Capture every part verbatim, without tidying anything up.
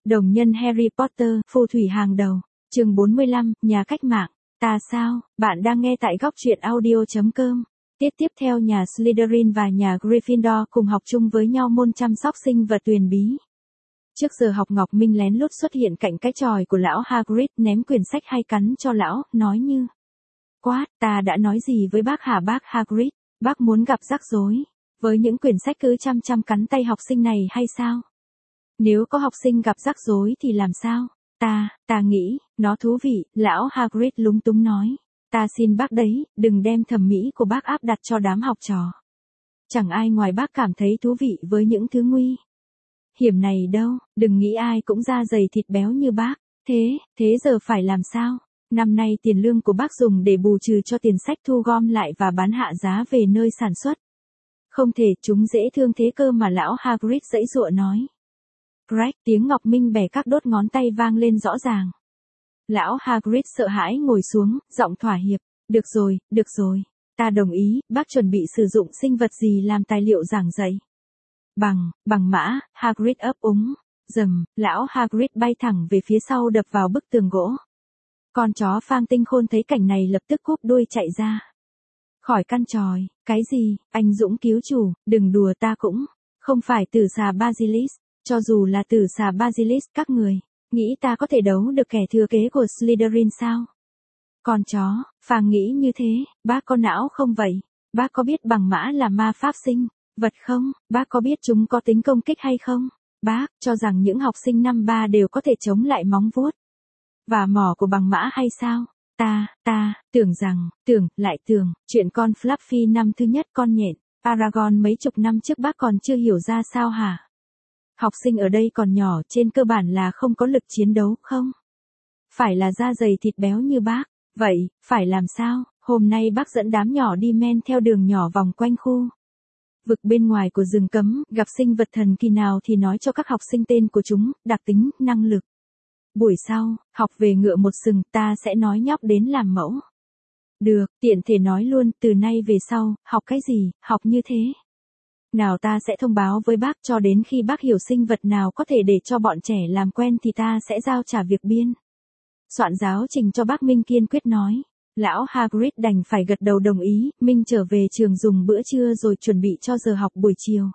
Đồng nhân Harry Potter, phù thủy hàng đầu. Chương bốn mươi lăm, nhà cách mạng. Ta sao? Bạn đang nghe tại góc truyện audio chấm com. Tiết tiếp theo, nhà Slytherin và nhà Gryffindor cùng học chung với nhau môn chăm sóc sinh vật huyền bí. Trước giờ học, Ngọc Minh lén lút xuất hiện cạnh cái chòi của lão Hagrid, ném quyển sách hay cắn cho lão, nói như: "Quát, ta đã nói gì với bác hả bác Hagrid? Bác muốn gặp rắc rối với những quyển sách cứ chăm chăm cắn tay học sinh này hay sao? Nếu có học sinh gặp rắc rối thì làm sao?" Ta, ta nghĩ, nó thú vị, lão Hagrid lúng túng nói. Ta xin bác đấy, đừng đem thẩm mỹ của bác áp đặt cho đám học trò. Chẳng ai ngoài bác cảm thấy thú vị với những thứ nguy hiểm này đâu, đừng nghĩ ai cũng da dày thịt béo như bác. Thế, thế giờ phải làm sao? Năm nay tiền lương của bác dùng để bù trừ cho tiền sách thu gom lại và bán hạ giá về nơi sản xuất. Không thể, chúng dễ thương thế cơ mà, lão Hagrid giãy giụa nói. Crack, tiếng Ngọc Minh bẻ các đốt ngón tay vang lên rõ ràng. Lão Hagrid sợ hãi ngồi xuống, giọng thỏa hiệp. Được rồi, được rồi, ta đồng ý, bác chuẩn bị sử dụng sinh vật gì làm tài liệu giảng dạy? Bằng, bằng mã, Hagrid ấp úng. Dầm, lão Hagrid bay thẳng về phía sau đập vào bức tường gỗ. Con chó Phang Tinh Khôn thấy cảnh này lập tức cúp đuôi chạy ra khỏi căn chòi. Cái gì, anh Dũng cứu chủ, đừng đùa, ta cũng không phải tử xà Basilisk. Cho dù là tử xà Basilisk, các người nghĩ ta có thể đấu được kẻ thừa kế của Slytherin sao? Con chó, Phang nghĩ như thế, bác có não không vậy? Bác có biết bằng mã là ma pháp sinh vật không? Bác có biết chúng có tính công kích hay không? Bác cho rằng những học sinh năm ba đều có thể chống lại móng vuốt và mỏ của bằng mã hay sao? Ta, ta, tưởng rằng, tưởng, lại tưởng, chuyện con Fluffy năm thứ nhất con nhện, Aragorn mấy chục năm trước bác còn chưa hiểu ra sao hả? Học sinh ở đây còn nhỏ, trên cơ bản là không có lực chiến đấu, không phải là da dày thịt béo như bác. Vậy, phải làm sao? Hôm nay bác dẫn đám nhỏ đi men theo đường nhỏ vòng quanh khu vực bên ngoài của rừng cấm, gặp sinh vật thần kỳ nào thì nói cho các học sinh tên của chúng, đặc tính, năng lực. Buổi sau, học về ngựa một sừng, ta sẽ nói nhóc đến làm mẫu. Được, tiện thể nói luôn, từ nay về sau, học cái gì, học như thế nào ta sẽ thông báo với bác, cho đến khi bác hiểu sinh vật nào có thể để cho bọn trẻ làm quen thì ta sẽ giao trả việc biên soạn giáo trình cho bác Minh kiên quyết nói. Lão Hagrid đành phải gật đầu đồng ý. Minh trở về trường dùng bữa trưa rồi chuẩn bị cho giờ học buổi chiều.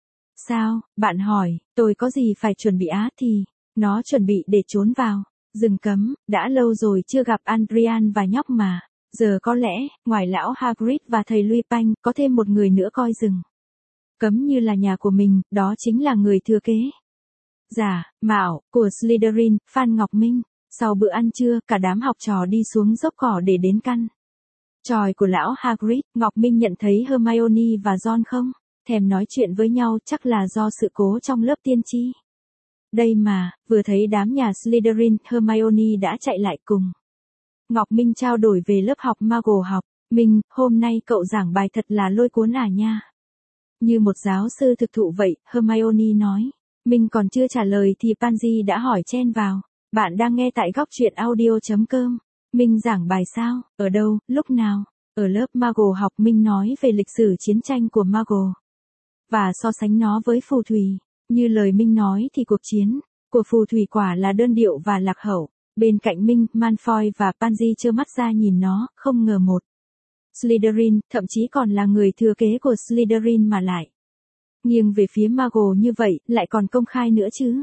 Sao, bạn hỏi, tôi có gì phải chuẩn bị á? Thì nó chuẩn bị để trốn vào rừng cấm, đã lâu rồi chưa gặp Adrian và nhóc mà. Giờ có lẽ, ngoài lão Hagrid và thầy Lupin, có thêm một người nữa coi rừng cấm như là nhà của mình, đó chính là người thừa kế giả mạo của Slytherin, Phan Ngọc Minh. Sau bữa ăn trưa, cả đám học trò đi xuống dốc cỏ để đến căn chòi của lão Hagrid. Ngọc Minh nhận thấy Hermione và Ron không thèm nói chuyện với nhau, chắc là do sự cố trong lớp tiên tri. Đây mà, vừa thấy đám nhà Slytherin, Hermione đã chạy lại cùng Ngọc Minh trao đổi về lớp học Muggle học. Minh, hôm nay cậu giảng bài thật là lôi cuốn à nha. Như một giáo sư thực thụ vậy, Hermione nói. Minh còn chưa trả lời thì Pansy đã hỏi chen vào. Bạn đang nghe tại góc truyện audio chấm com. Minh giảng bài sao? Ở đâu? Lúc nào? Ở lớp Muggle học. Minh nói về lịch sử chiến tranh của Muggle và so sánh nó với phù thủy. Như lời Minh nói thì cuộc chiến của phù thủy quả là đơn điệu và lạc hậu. Bên cạnh Minh, Malfoy và Pansy trơ mắt ra nhìn nó, không ngờ một Slytherin, thậm chí còn là người thừa kế của Slytherin mà lại nghiêng về phía Muggle như vậy, lại còn công khai nữa chứ.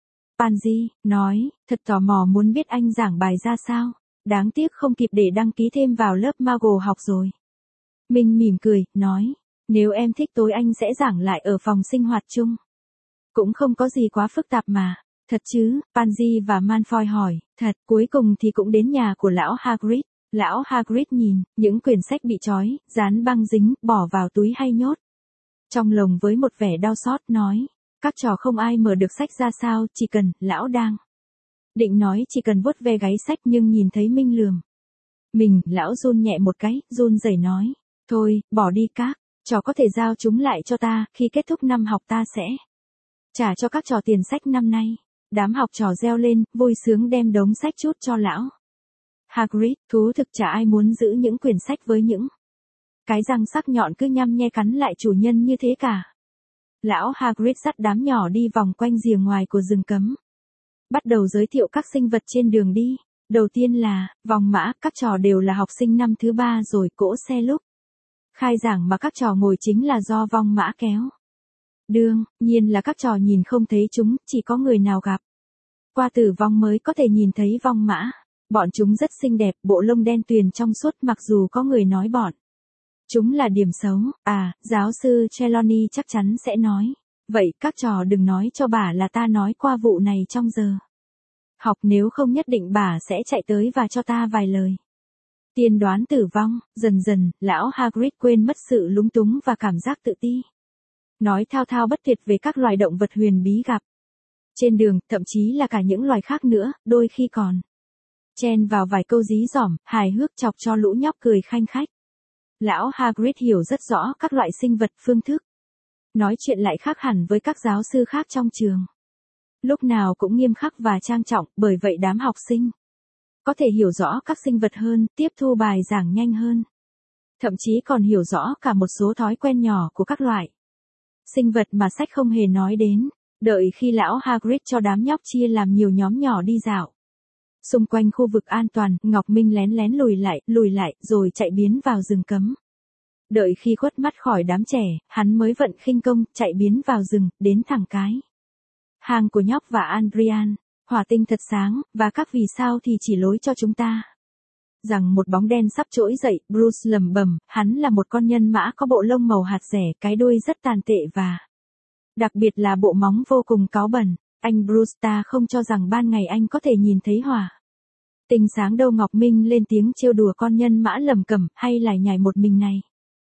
Pansy nói, thật tò mò muốn biết anh giảng bài ra sao. Đáng tiếc không kịp để đăng ký thêm vào lớp Muggle học rồi. Minh mỉm cười, nói, nếu em thích tối anh sẽ giảng lại ở phòng sinh hoạt chung. Cũng không có gì quá phức tạp mà. Thật chứ? Pansy và Malfoy hỏi. Thật, cuối cùng thì cũng đến nhà của lão Hagrid. Lão Hagrid nhìn, những quyển sách bị trói, dán băng dính, bỏ vào túi hay nhốt trong lồng với một vẻ đau xót, nói. Các trò không ai mở được sách ra sao, chỉ cần, lão đang định nói chỉ cần vuốt ve gáy sách nhưng nhìn thấy Minh lườm mình, lão run nhẹ một cái, run rẩy nói. Thôi, bỏ đi các trò có thể giao chúng lại cho ta, khi kết thúc năm học ta sẽ trả cho các trò tiền sách năm nay. Đám học trò reo lên, vui sướng đem đống sách trút cho lão Hagrid. Thú thực chả ai muốn giữ những quyển sách với những cái răng sắc nhọn cứ nhăm nhe cắn lại chủ nhân như thế cả. Lão Hagrid dắt đám nhỏ đi vòng quanh rìa ngoài của rừng cấm. Bắt đầu giới thiệu các sinh vật trên đường đi. Đầu tiên là, vòng mã, các trò đều là học sinh năm thứ ba rồi, cỗ xe lúc. Khai giảng mà các trò ngồi chính là do vong mã kéo. Đương nhiên là các trò nhìn không thấy chúng, chỉ có người nào gặp qua tử vong mới có thể nhìn thấy vong mã. Bọn chúng rất xinh đẹp, bộ lông đen tuyền trong suốt, mặc dù có người nói bọn chúng là điểm xấu. À, giáo sư Trelawney chắc chắn sẽ nói. Vậy các trò đừng nói cho bà là ta nói qua vụ này trong giờ học, nếu không nhất định bà sẽ chạy tới và cho ta vài lời tiên đoán tử vong. Dần dần, lão Hagrid quên mất sự lúng túng và cảm giác tự ti. Nói thao thao bất tuyệt về các loài động vật huyền bí gặp trên đường, thậm chí là cả những loài khác nữa, đôi khi còn chen vào vài câu dí dỏm, hài hước chọc cho lũ nhóc cười khanh khách. Lão Hagrid hiểu rất rõ các loại sinh vật, phương thức nói chuyện lại khác hẳn với các giáo sư khác trong trường. Lúc nào cũng nghiêm khắc và trang trọng, bởi vậy đám học sinh có thể hiểu rõ các sinh vật hơn, tiếp thu bài giảng nhanh hơn. Thậm chí còn hiểu rõ cả một số thói quen nhỏ của các loại sinh vật mà sách không hề nói đến. Đợi khi lão Hagrid cho đám nhóc chia làm nhiều nhóm nhỏ đi dạo xung quanh khu vực an toàn, Ngọc Minh lén lén lùi lại, lùi lại, rồi chạy biến vào rừng cấm. Đợi khi khuất mắt khỏi đám trẻ, hắn mới vận khinh công, chạy biến vào rừng, đến thẳng cái hang của nhóc và Adrian. Hỏa tinh thật sáng, và các vì sao thì chỉ lối cho chúng ta rằng một bóng đen sắp trỗi dậy. Bruce lẩm bẩm, hắn là một con nhân mã có bộ lông màu hạt rẻ, cái đuôi rất tàn tệ và đặc biệt là bộ móng vô cùng cáu bẩn. Anh Bruce, ta không cho rằng ban ngày anh có thể nhìn thấy hỏa tinh sáng đâu. Ngọc Minh lên tiếng trêu đùa con nhân mã lẩm cẩm, hay là nhảy một mình này.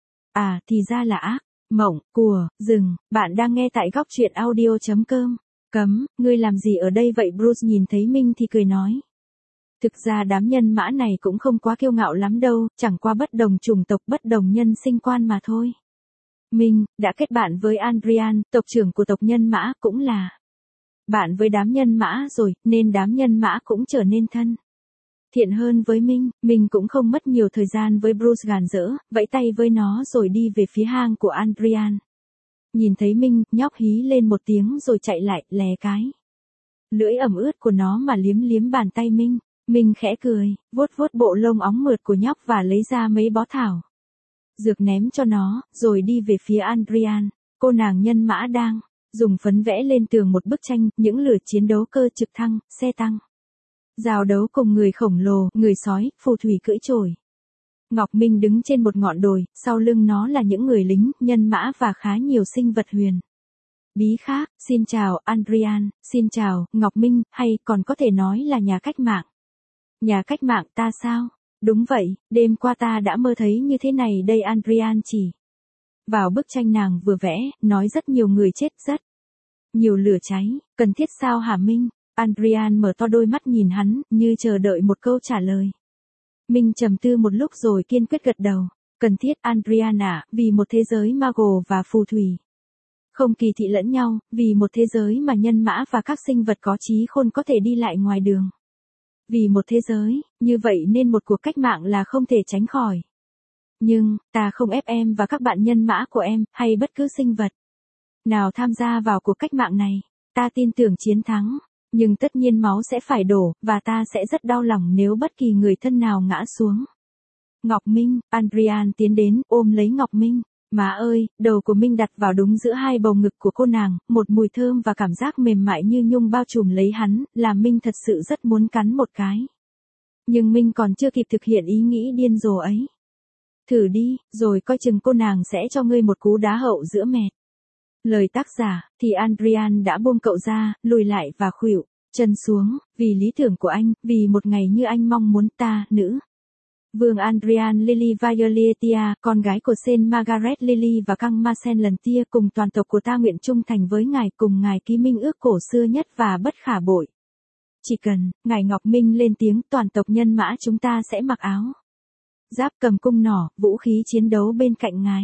À, thì ra là ác mộng của rừng. Bạn đang nghe tại góc truyện audio chấm com. Cấm, ngươi làm gì ở đây vậy? Bruce nhìn thấy Minh thì cười nói. Thực ra đám nhân mã này cũng không quá kiêu ngạo lắm đâu, chẳng qua bất đồng chủng tộc, bất đồng nhân sinh quan mà thôi. Minh đã kết bạn với Adrian, tộc trưởng của tộc nhân mã, cũng là bạn với đám nhân mã rồi, nên đám nhân mã cũng trở nên thân thiện hơn với Minh. Minh cũng không mất nhiều thời gian với Bruce, gàn dỡ, vẫy tay với nó rồi đi về phía hang của Adrian. Nhìn thấy Minh, nhóc hí lên một tiếng rồi chạy lại, lè cái lưỡi ẩm ướt của nó mà liếm liếm bàn tay Minh. Minh khẽ cười, vuốt vuốt bộ lông óng mượt của nhóc và lấy ra mấy bó thảo dược ném cho nó, rồi đi về phía Adrian. Cô nàng nhân mã đang dùng phấn vẽ lên tường một bức tranh, những lửa chiến đấu cơ trực thăng, xe tăng giao đấu cùng người khổng lồ, người sói, phù thủy cưỡi chổi. Ngọc Minh đứng trên một ngọn đồi, sau lưng nó là những người lính, nhân mã và khá nhiều sinh vật huyền bí khác. Xin chào, Adrian, xin chào, Ngọc Minh, hay còn có thể nói là nhà cách mạng. Nhà cách mạng ta sao? Đúng vậy, đêm qua ta đã mơ thấy như thế này đây. Adrian chỉ vào bức tranh nàng vừa vẽ, nói rất nhiều người chết, rất nhiều lửa cháy, cần thiết sao hả Minh? Adrian mở to đôi mắt nhìn hắn, như chờ đợi một câu trả lời. Minh trầm tư một lúc rồi kiên quyết gật đầu. Cần thiết, Adrian à, vì một thế giới Muggle và phù thủy không kỳ thị lẫn nhau, vì một thế giới mà nhân mã và các sinh vật có trí khôn có thể đi lại ngoài đường. Vì một thế giới, như vậy nên một cuộc cách mạng là không thể tránh khỏi. Nhưng, ta không ép em và các bạn nhân mã của em, hay bất cứ sinh vật nào tham gia vào cuộc cách mạng này. Ta tin tưởng chiến thắng, nhưng tất nhiên máu sẽ phải đổ, và ta sẽ rất đau lòng nếu bất kỳ người thân nào ngã xuống. Ngọc Minh, Adrian tiến đến, ôm lấy Ngọc Minh. Má ơi, đầu của Minh đặt vào đúng giữa hai bầu ngực của cô nàng, một mùi thơm và cảm giác mềm mại như nhung bao trùm lấy hắn, làm Minh thật sự rất muốn cắn một cái. Nhưng Minh còn chưa kịp thực hiện ý nghĩ điên rồ ấy. Thử đi, rồi coi chừng cô nàng sẽ cho ngươi một cú đá hậu giữa mệt. Lời tác giả, thì Adrian đã buông cậu ra, lùi lại và khuỵu chân xuống, vì lý tưởng của anh, vì một ngày như anh mong muốn. Ta, nữ vương Adrian Lily Violetia, con gái của Saint Margaret Lily và Căng Marcel lần tia, cùng toàn tộc của ta nguyện trung thành với ngài, cùng ngài ký minh ước cổ xưa nhất và bất khả bội. Chỉ cần, ngài Ngọc Minh lên tiếng, toàn tộc nhân mã chúng ta sẽ mặc áo giáp, cầm cung nỏ, vũ khí chiến đấu bên cạnh ngài.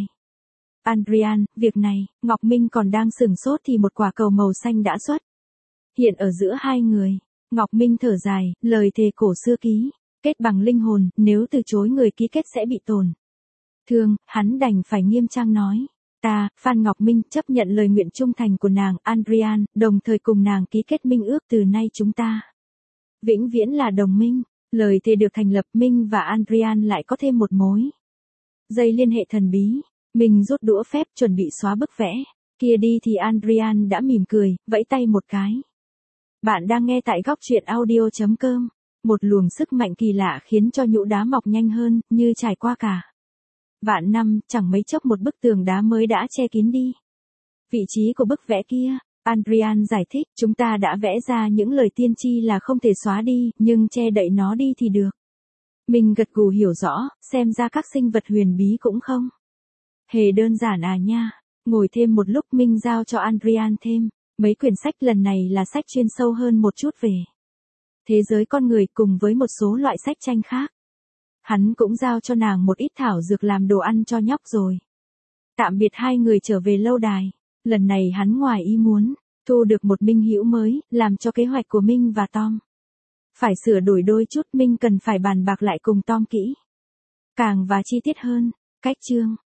Adrian, việc này, Ngọc Minh còn đang sửng sốt thì một quả cầu màu xanh đã xuất hiện ở giữa hai người. Ngọc Minh thở dài, lời thề cổ xưa ký kết bằng linh hồn, nếu từ chối người ký kết sẽ bị tổn thương, hắn đành phải nghiêm trang nói. Ta Ta, Phan Ngọc Minh, chấp nhận lời nguyện trung thành của nàng, Adrian, đồng thời cùng nàng ký kết minh ước từ nay chúng ta vĩnh viễn là đồng minh. Lời thề được thành lập, Minh và Adrian lại có thêm một mối dây liên hệ thần bí. Minh rút đũa phép chuẩn bị xóa bức vẽ kia đi thì Adrian đã mỉm cười, vẫy tay một cái. Bạn đang nghe tại góc truyện audio.com. Một luồng sức mạnh kỳ lạ khiến cho nhũ đá mọc nhanh hơn, như trải qua cả vạn năm, chẳng mấy chốc một bức tường đá mới đã che kín đi vị trí của bức vẽ kia. Adrian giải thích, chúng ta đã vẽ ra những lời tiên tri là không thể xóa đi, nhưng che đậy nó đi thì được. Mình gật gù hiểu rõ, xem ra các sinh vật huyền bí cũng không hề đơn giản à nha. Ngồi thêm một lúc, Minh giao cho Adrian thêm mấy quyển sách, lần này là sách chuyên sâu hơn một chút về thế giới con người cùng với một số loại sách tranh khác. Hắn cũng giao cho nàng một ít thảo dược làm đồ ăn cho nhóc rồi. Tạm biệt hai người trở về lâu đài. Lần này hắn ngoài ý muốn thu được một minh hữu mới, làm cho kế hoạch của Minh và Tom phải sửa đổi đôi chút. Minh cần phải bàn bạc lại cùng Tom kỹ càng và chi tiết hơn. Cách chương